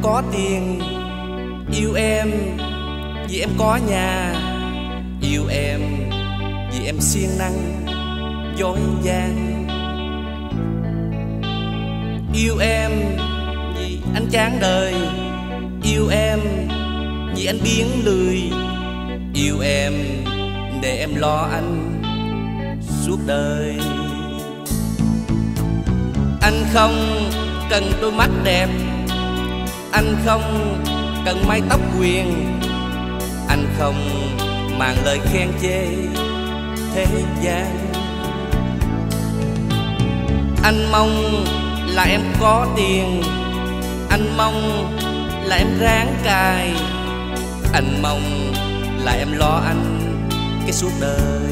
có tiền, yêu em vì em có nhà, yêu em vì em siêng năng dối gian, yêu em vì anh chán đời, yêu em vì anh biến lười, yêu em để em lo anh suốt đời. Anh không cần đôi mắt đẹp, anh không cần mái tóc quyền, anh không màng lời khen chê thế gian. Anh mong là em có tiền, anh mong là em ráng cài, anh mong là em lo anh cái suốt đời.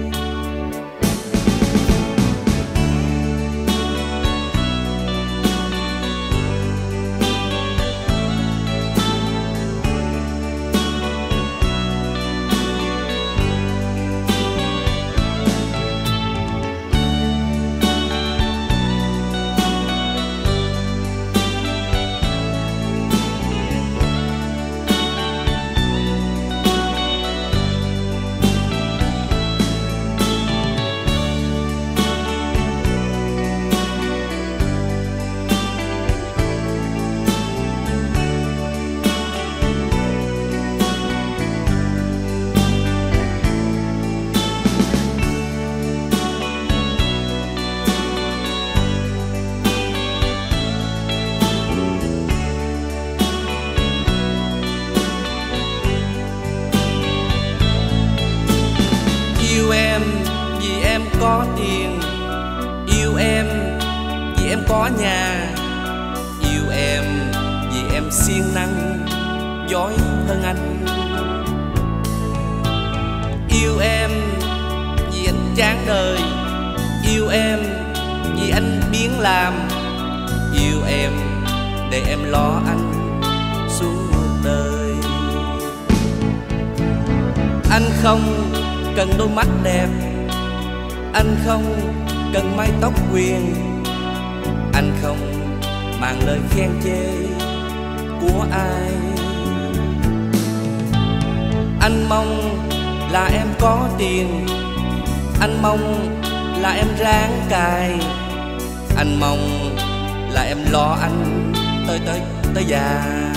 Yêu em vì em có tiền, yêu em vì em có nhà, yêu em vì em siêng năng giỏi hơn anh, yêu em vì anh chán đời, yêu em vì anh biến làm, yêu em để em lo anh suốt đời. Anh không cần đôi mắt đẹp, anh không cần mái tóc quyền, anh không màng lời khen chê của ai. Anh mong là em có tiền, anh mong là em ráng cài, anh mong là em lo anh tới già.